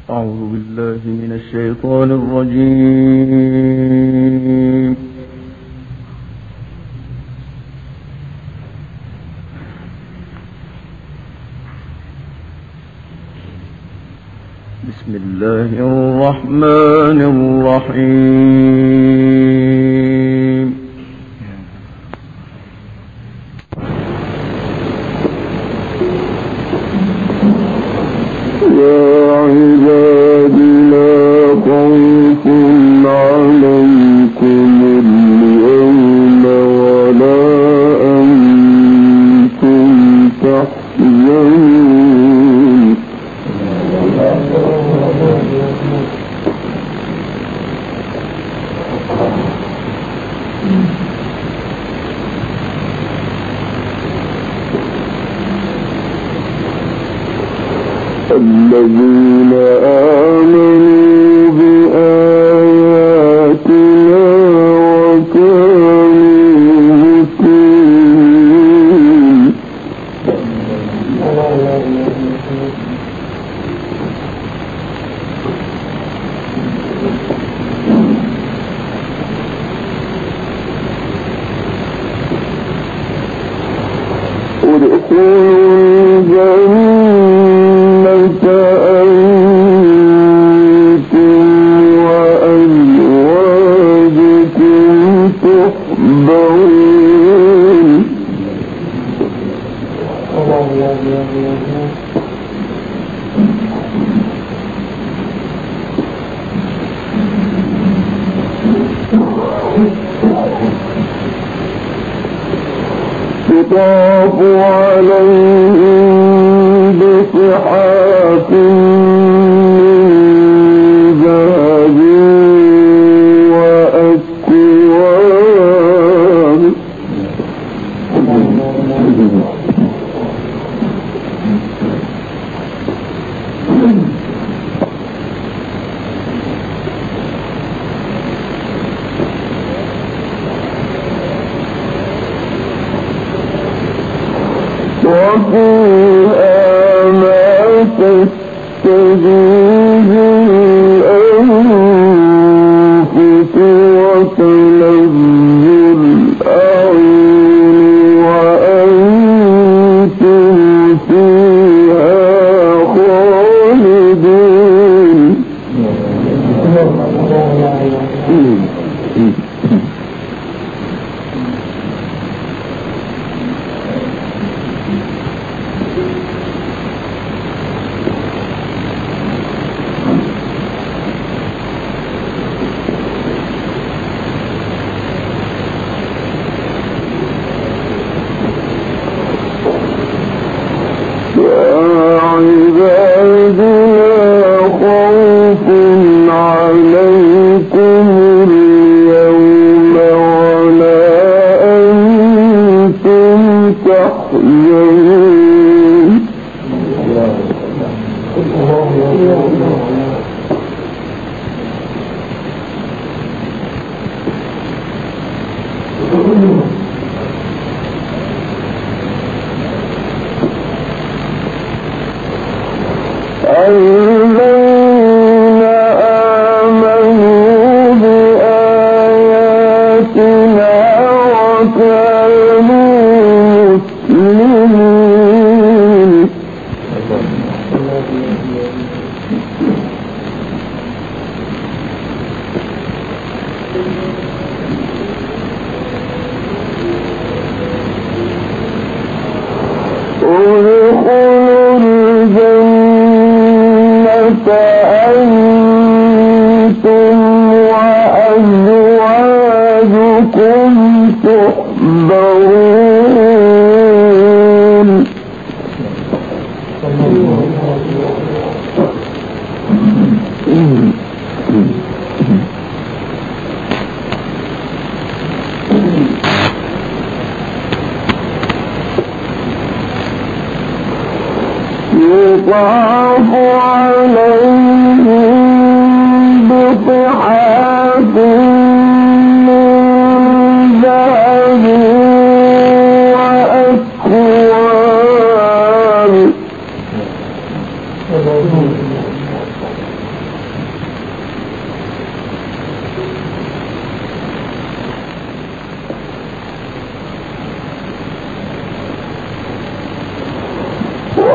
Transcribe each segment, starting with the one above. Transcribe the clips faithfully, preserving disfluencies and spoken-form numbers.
أعوذ بالله من الشيطان الرجيم. بسم الله الرحمن الرحيم. يا عباد لا خوف عليكم اليوم ولا أنتم تحزنون. الذين آمنوا بآياتنا وكانوا مسلمين. ادخلوا الجنة أنتم وأزواجكم تحبرون. يطاف عليهم بصحاف من ذهب وأكواب. وفيها ما تشتهيه الأنفس وتلذ الأعين وأنتم فيها خالدون. الذين آمنوا بآياتنا وكانوا مسلمين. ادخلوا الجنة أنتم وأزواجكم تحبرون. يطاف عليهم بصحاف من ذهب وأكواب.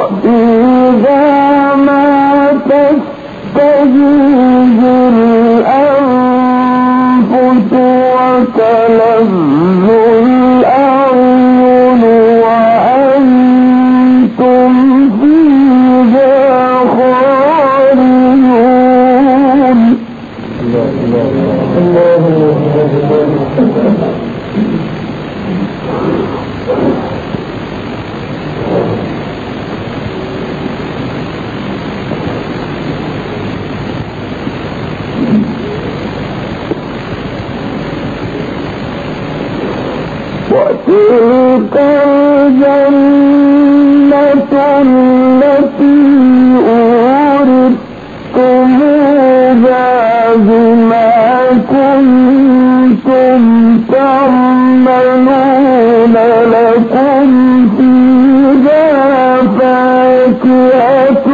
وإذا ما تستجيب الأنفس وتلذ الأعين وأنتم فيها خالدون. وتلك الجنة التي أورثتموها بما كنتم تعملون لكم فيها فاكهة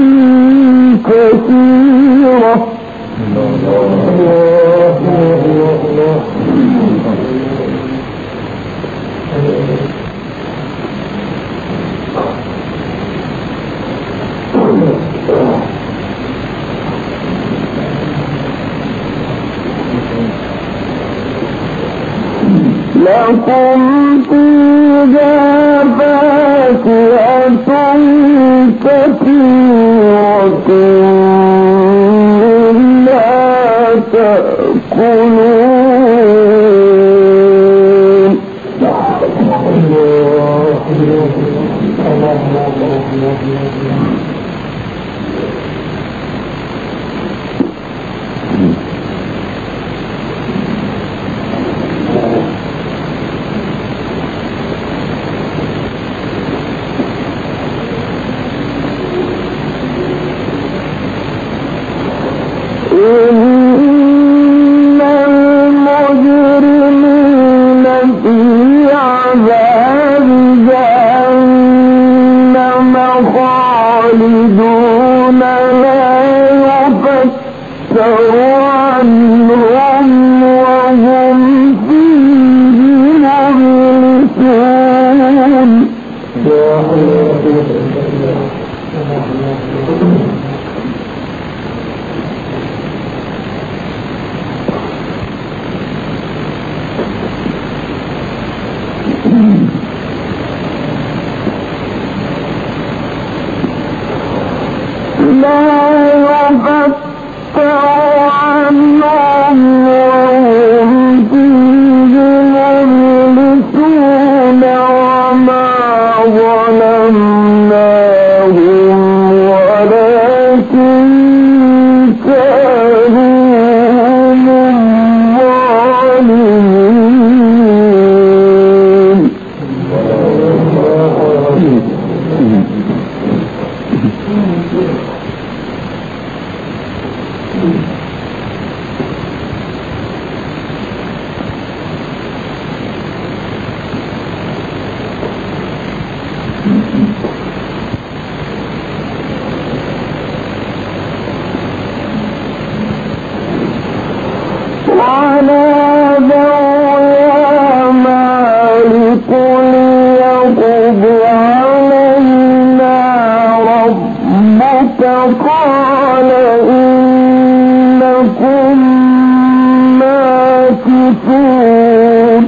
كثيرة. لكم فيها فاكهة كثيرة منها تأكلون. إن المجرمين في عذاب جهنم خالدون لا يفتر عنهم وهم فيه مبلسون. لا يفتر عنهم وهم فيه مبلسون وما ظلمناهم ولكن كانوا هم الظالمين. ونادوا يا مالك ليقض علينا ربك قال إنكم ماكثون.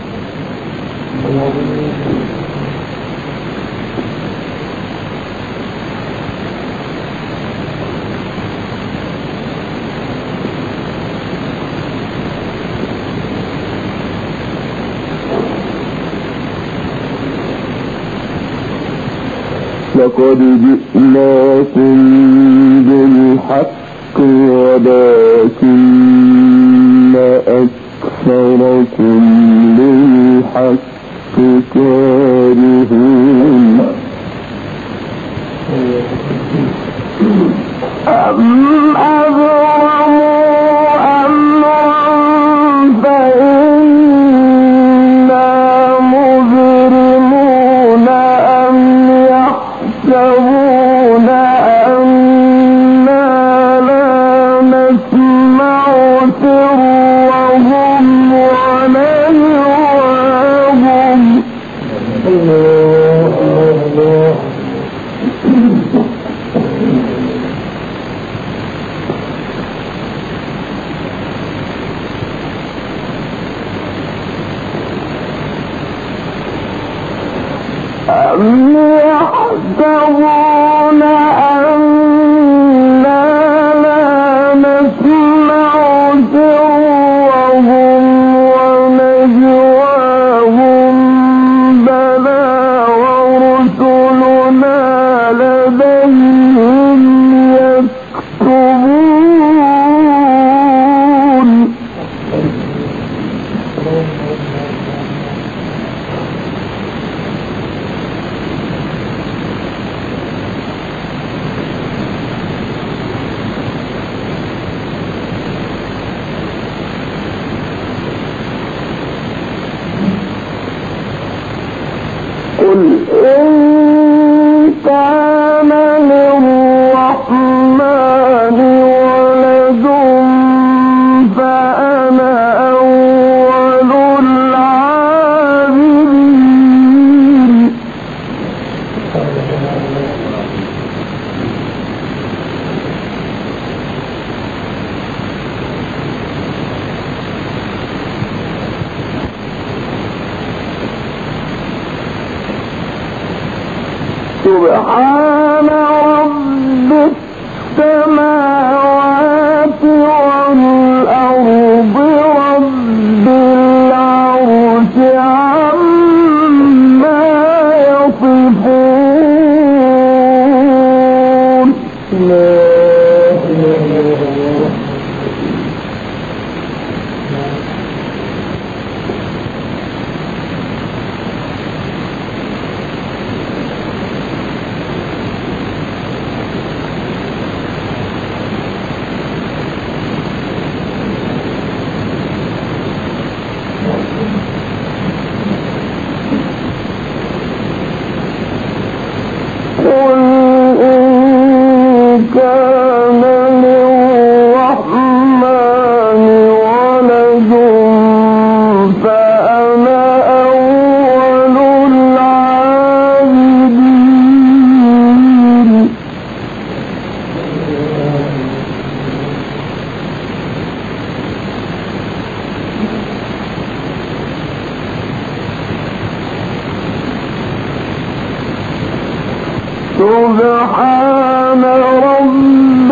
لقد جئناكم بالحق ولكن أكثركم للحق كارهون. أم أبرموا أمرا فإنا مبرمون أم يحسبون أنا لا نسمع سرهم ونجواهم. أم يحسبون أنا لا نسمع سرهم ونجواهم بلى ورسلنا لديهم يكتبون قل إن كان للرحمن ولد فأنا أول العابدين سبحان رب السماوات والأرض رب العرش عما يصفون قل إن كان للرحمن ولد فأنا أول العابدين سبحان رب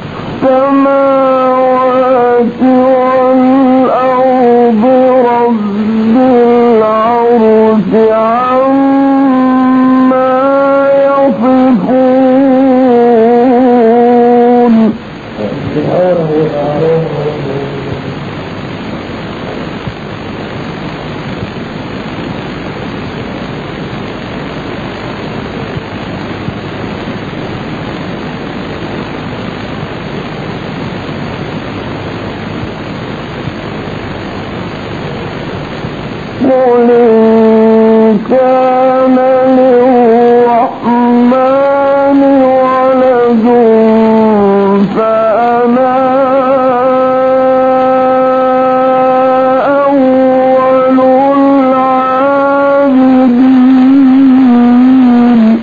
السماوات والأرض رب العرش عما يصفون قل إن كان للرحمن ولد فأنا أول العابدين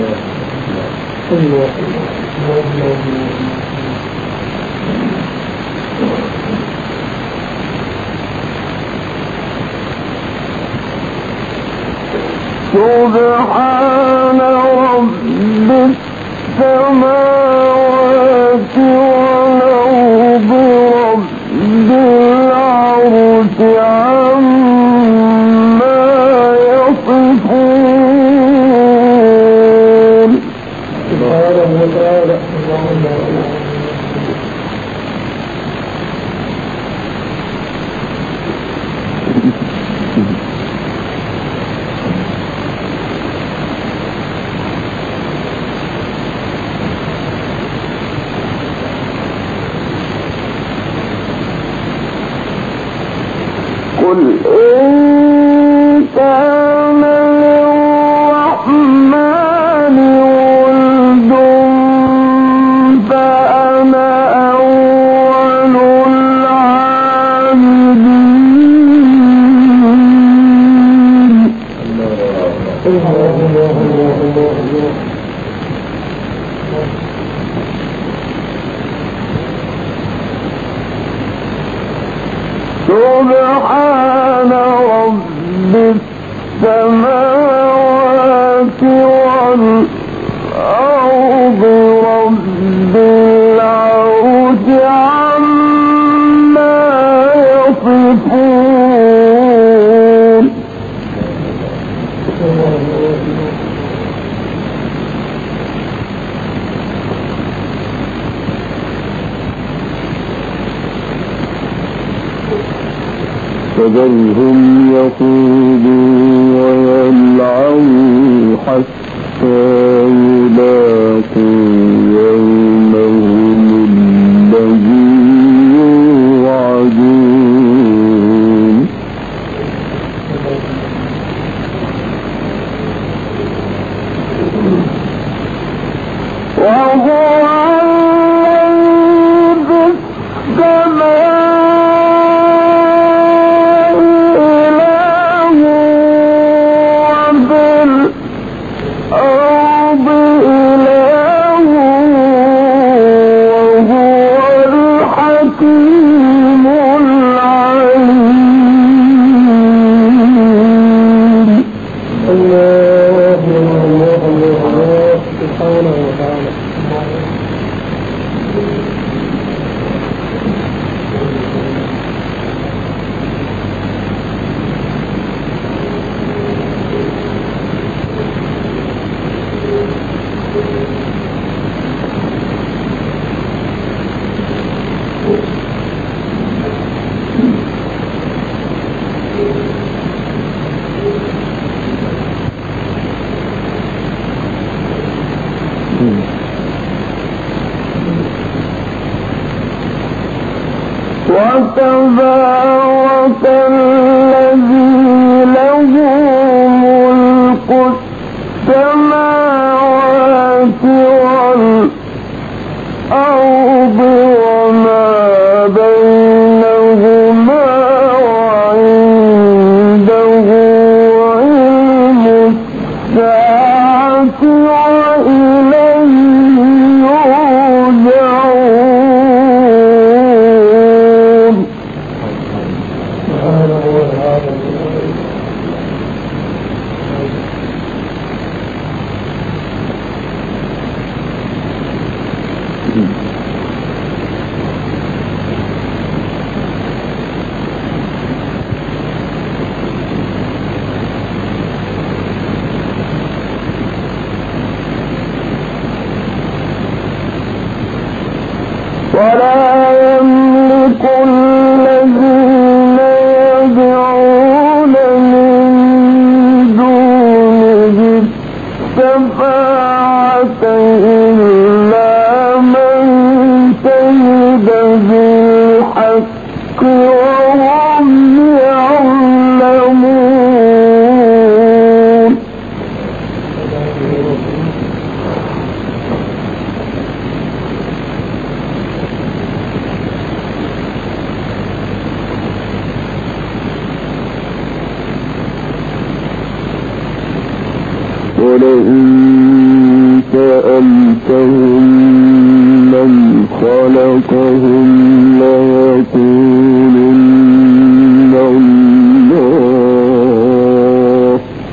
سبحان رب السماوات والأرض رب العرش عما يصفون قل إن كان للرحمن ولد فأنا أول العابدين السماوات والأرض رب العرش عما يصفون فذرهم يخوضوا ويلعبوا حتى يلاقوا يومهم الذي يوعدون وهو وتبارك الذي له ملك السماوات والأرض وما بينهما وعنده علم الساعة وإليه يرجعون ولا يملك الذين يدعون من دونه الشفاعة إلا من شهد بالحق وهم يعلمون ولئن سألتهم من خلقهم ليقولن الله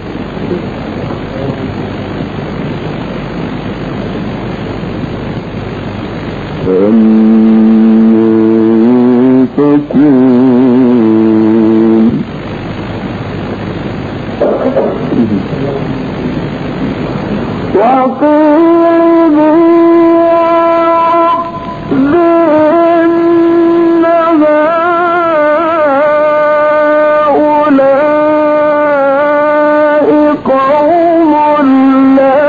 فأنى يؤفكون وقيل بأن هؤلاء قوم لا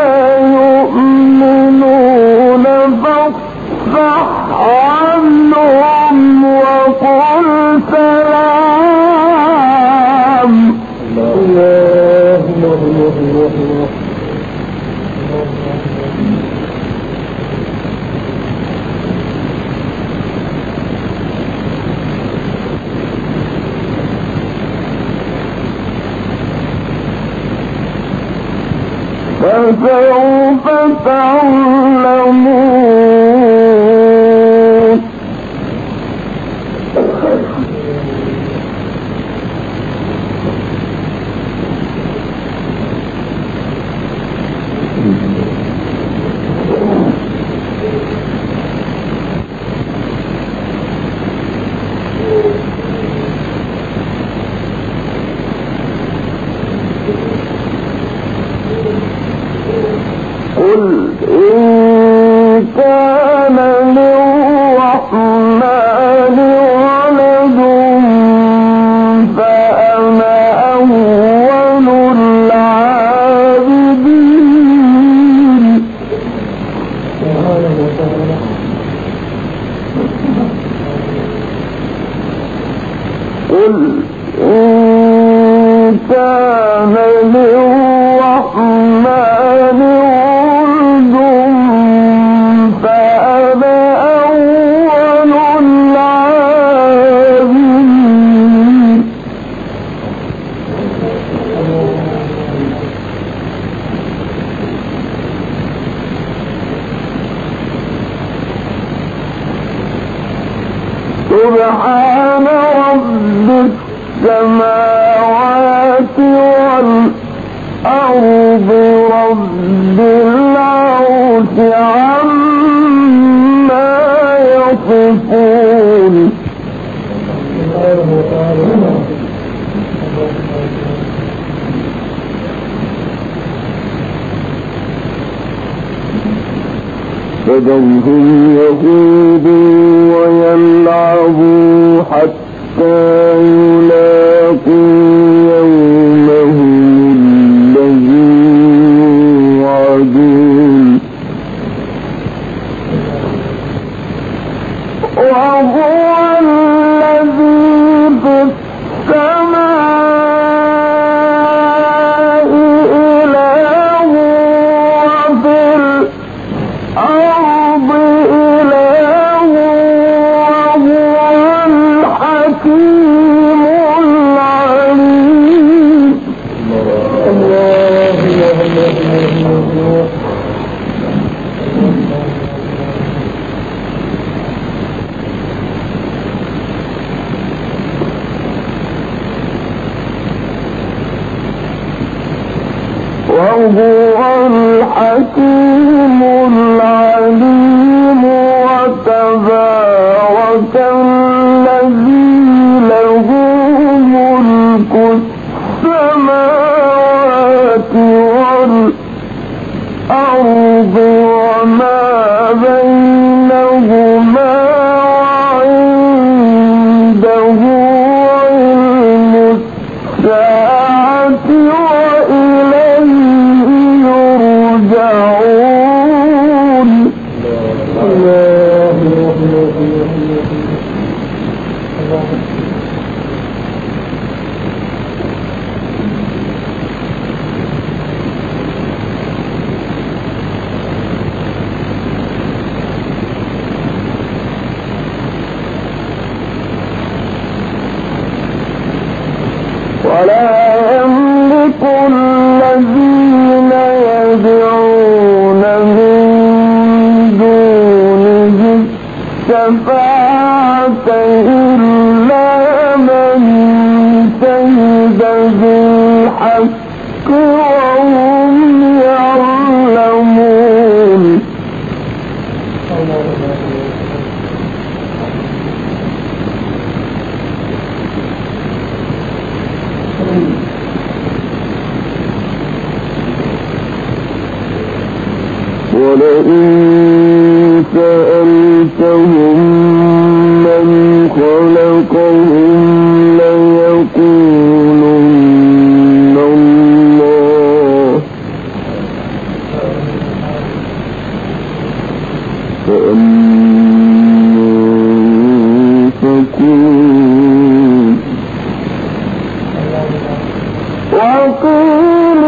يؤمنون فاصفح عنهم وقل سلام. الله الله الله الله فسوف تعلمون. قل إن كان للرحمن ولد فأنا أول العابدين. سبحان رب السماوات والأرض رب العرش عما يصفون. فذرهم يخوضوا ويلعبوا حتى يلاقوا يومهم الذي يوعدون. وهو الذي في السماء إله وفي الأرض إله وهو الحكيم العليم. الله الله الله. وهو الحكيم العليم. وتبارك الذي له ملك السماوات والأرض وما بينهما وعنده علم الساعة وإليه يرجعون. ولا يملك الذين يدعون من دونه الشفاعة إلا من شهد بالحق وهم يعلمون. ولئن سألتهم من خلقهم ليقولن الله فأنا يؤفكون. وقيل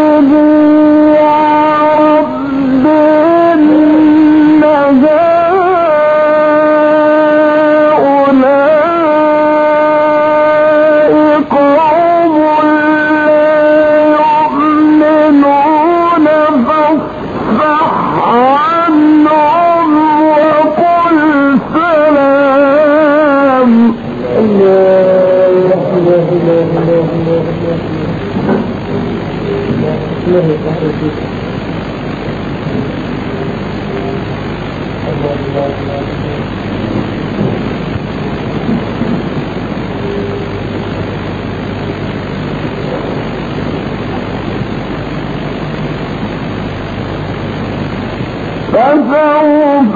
فسوف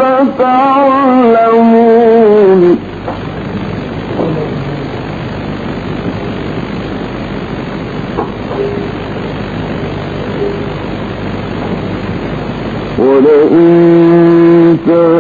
تعلمون. ولئن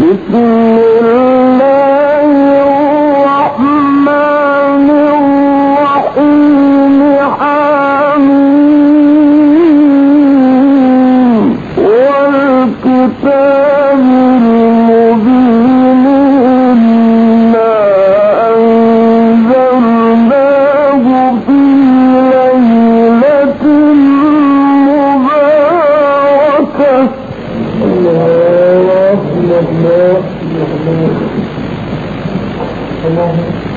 بسم الله الرحمن الرحيم حميم والكتاب المبين إنا أنزلناه في ليلة مباركة. الله الله الله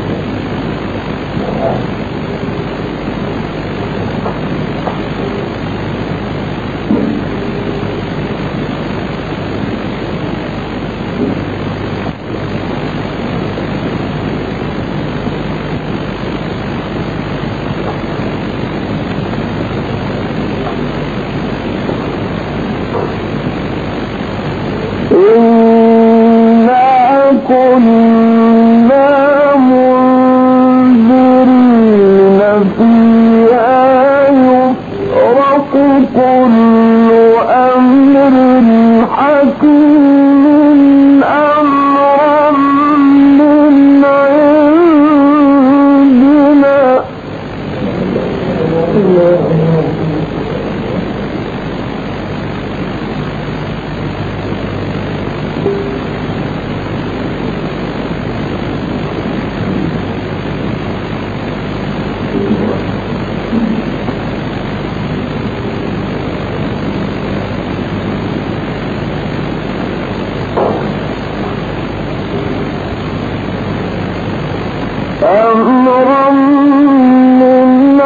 أمرا من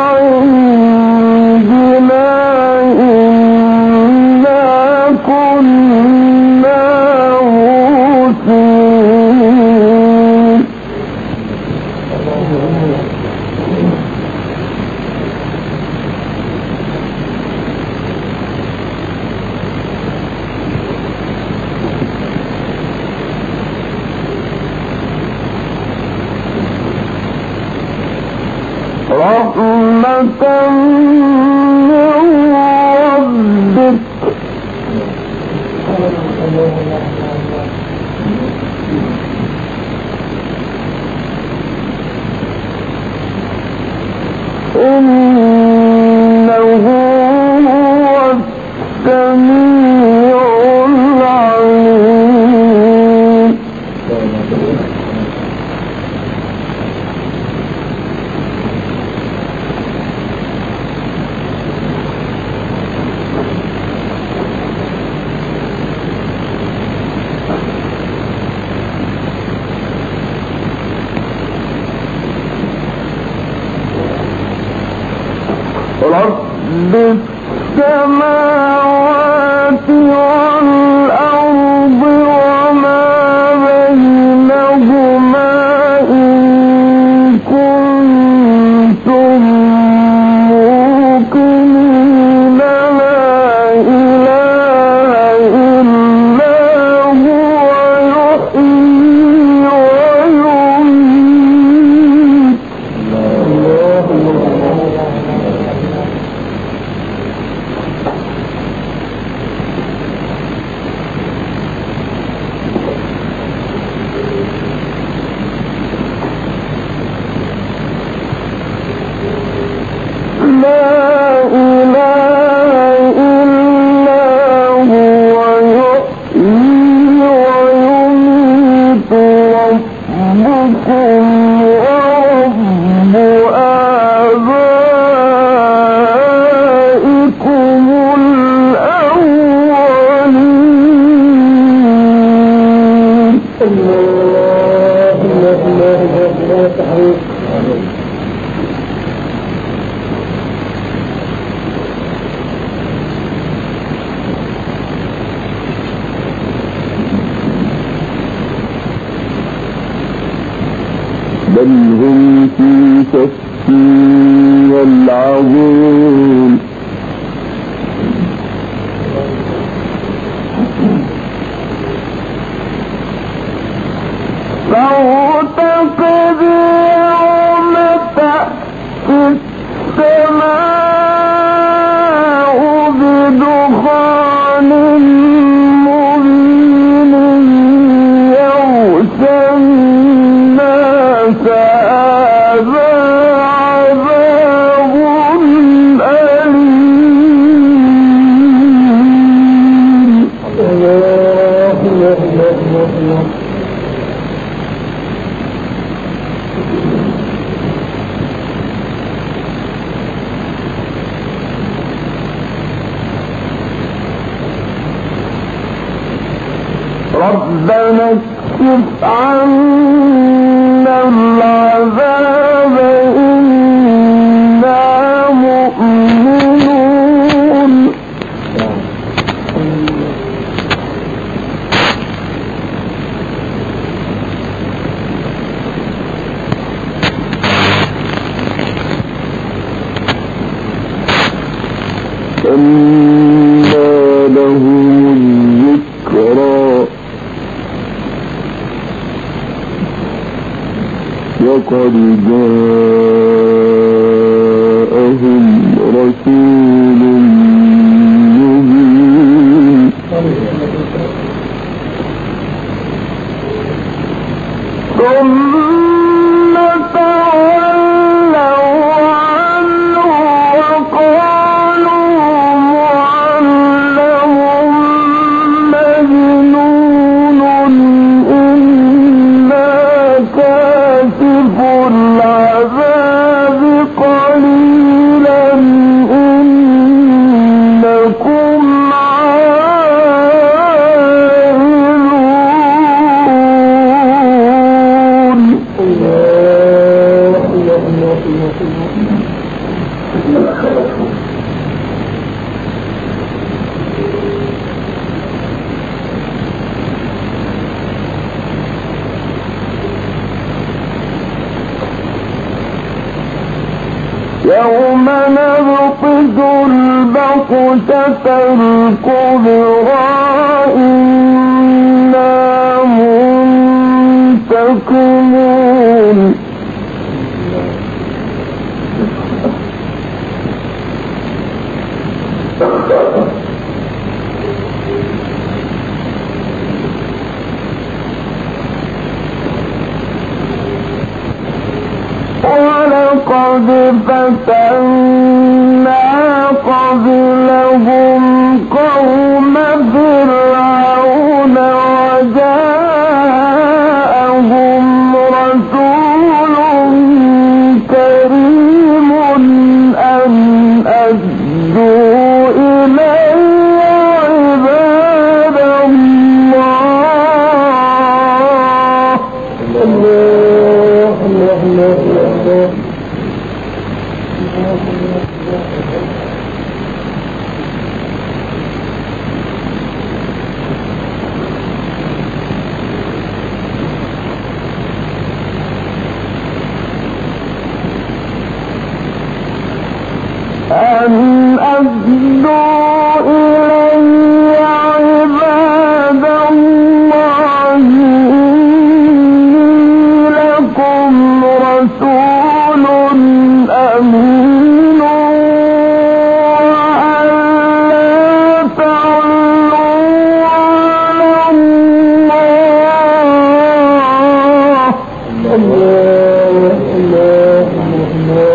عندنا إنا كنا مرسلين. رحمة من ربك إنه هو السميع العليم. رب السماوات والأرض وما بينهما إن كنتم موقنين لا إله إلا هو يحيي ويميت. بل هم في شك يلعبون. فارتقب يوم ربنا اكشف عنا العذاب إنا مؤمنون أنى لهم الذكرى وقد جاءهم رسول مبين ثم تولوا عنه وقالوا معلم مجنون إنا كاشف العذاب قليلا إنكم عائلون. يوم نبطش البطشة الكبرى إنا منتقمون ولقد فتنا قبلهم قوم فرعون وجاءهم رسول كريم أن أدوا إلي عباد الله. الله الله الله الله أن أدوا إلي عباد الله إني لكم رسول أمين وأن لا تعلوا على الله. الله الله الله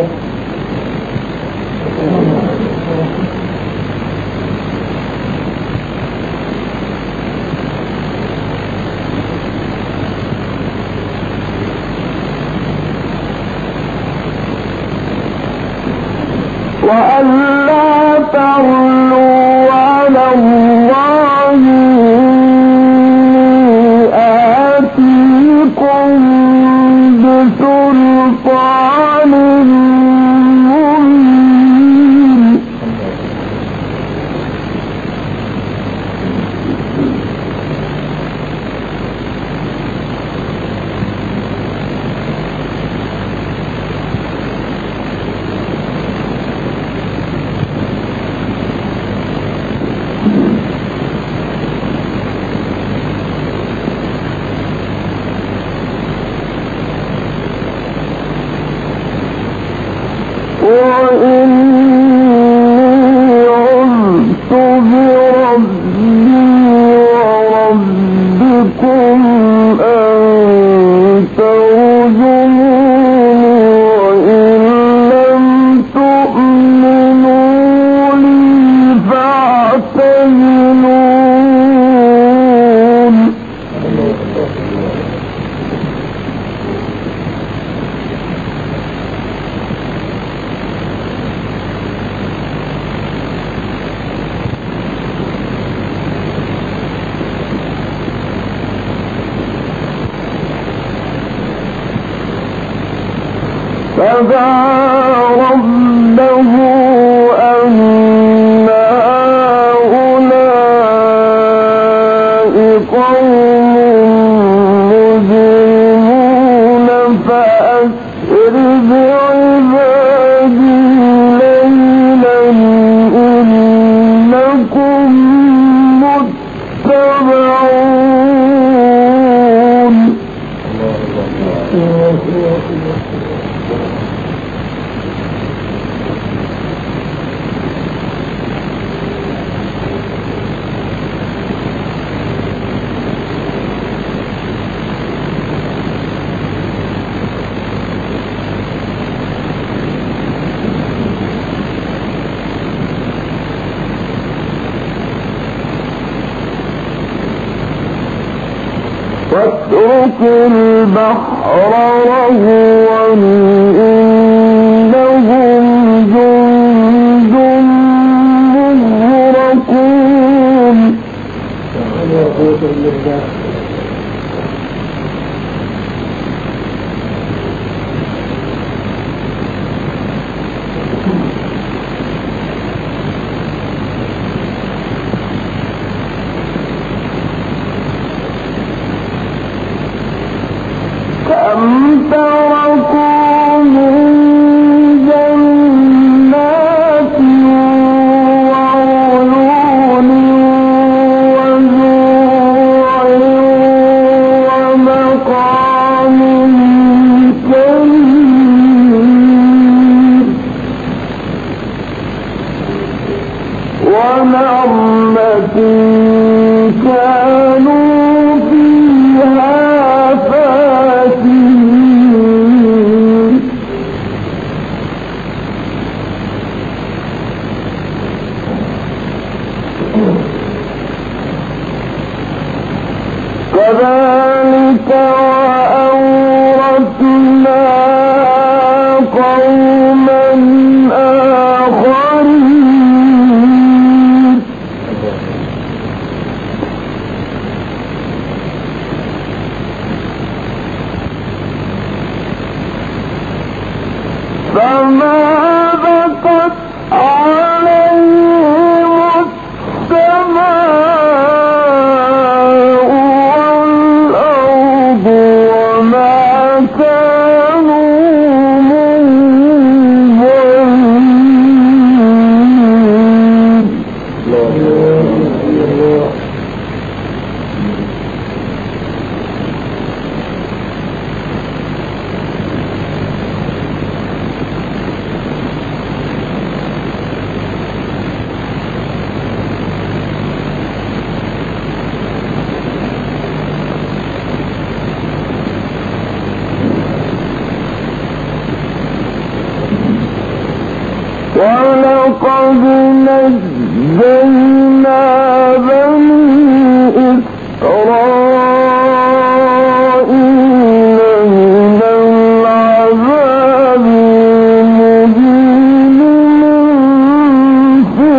وأن لا تعلوا على الله إني آتيكم بسلطان مبين. فدعا ربه أن هؤلاء قوم مجرمون فأسر بعبادي ليلا إنكم متبعون. واترك البحر رهوا إنهم جند مغرقون. كم تركوا من جنات وعيون وزروع ومقام كريم ونعمة كانوا فيها فاكهين. كذلك وأورثنا قوما آخرين. فما بكت عليهم السماء والأرض وما كانوا منظرين. ولقد نجينا بني إسرائيل من العذاب المهين من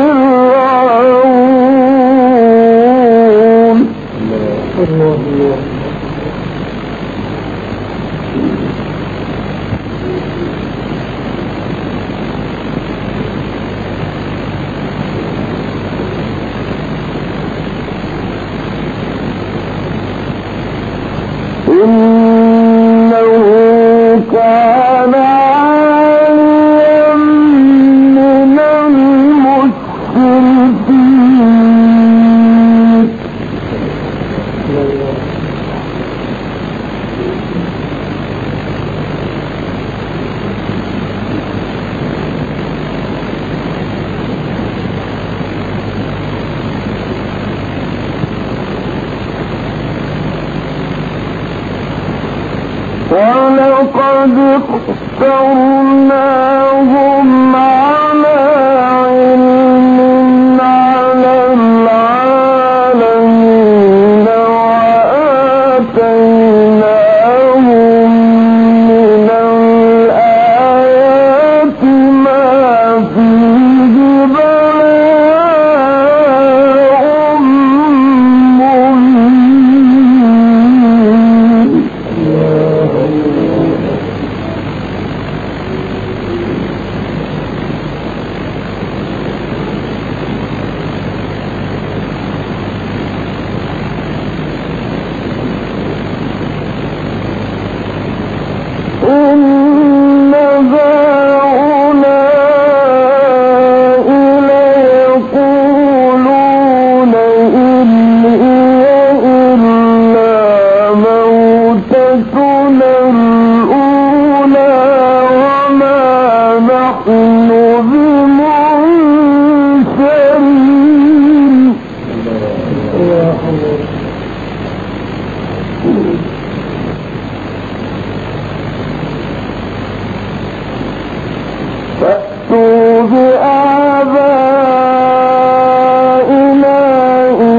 فرعون. إنه كان عاليا من المسرفين. ولقد اخترناهم على علم على العالمين وآتيناهم من الآيات ما فيه بلاء مبين. بآبائنا إن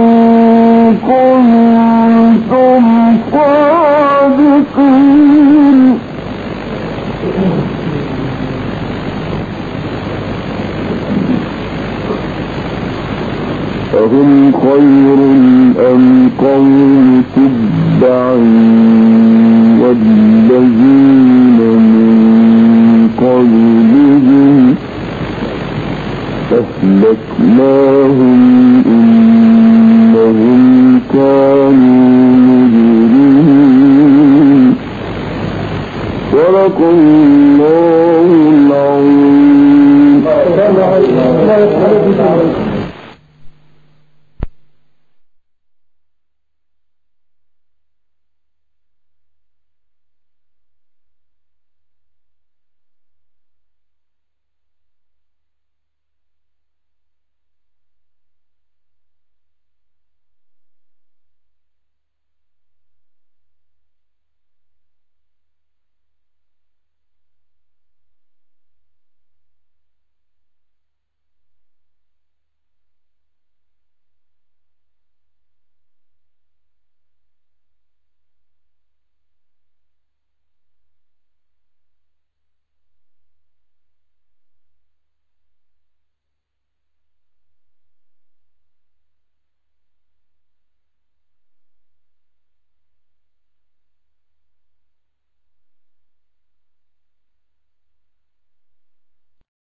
كنتم صادقين أهم خير أم قوم تبع والذين من قبلهم أهلكناهم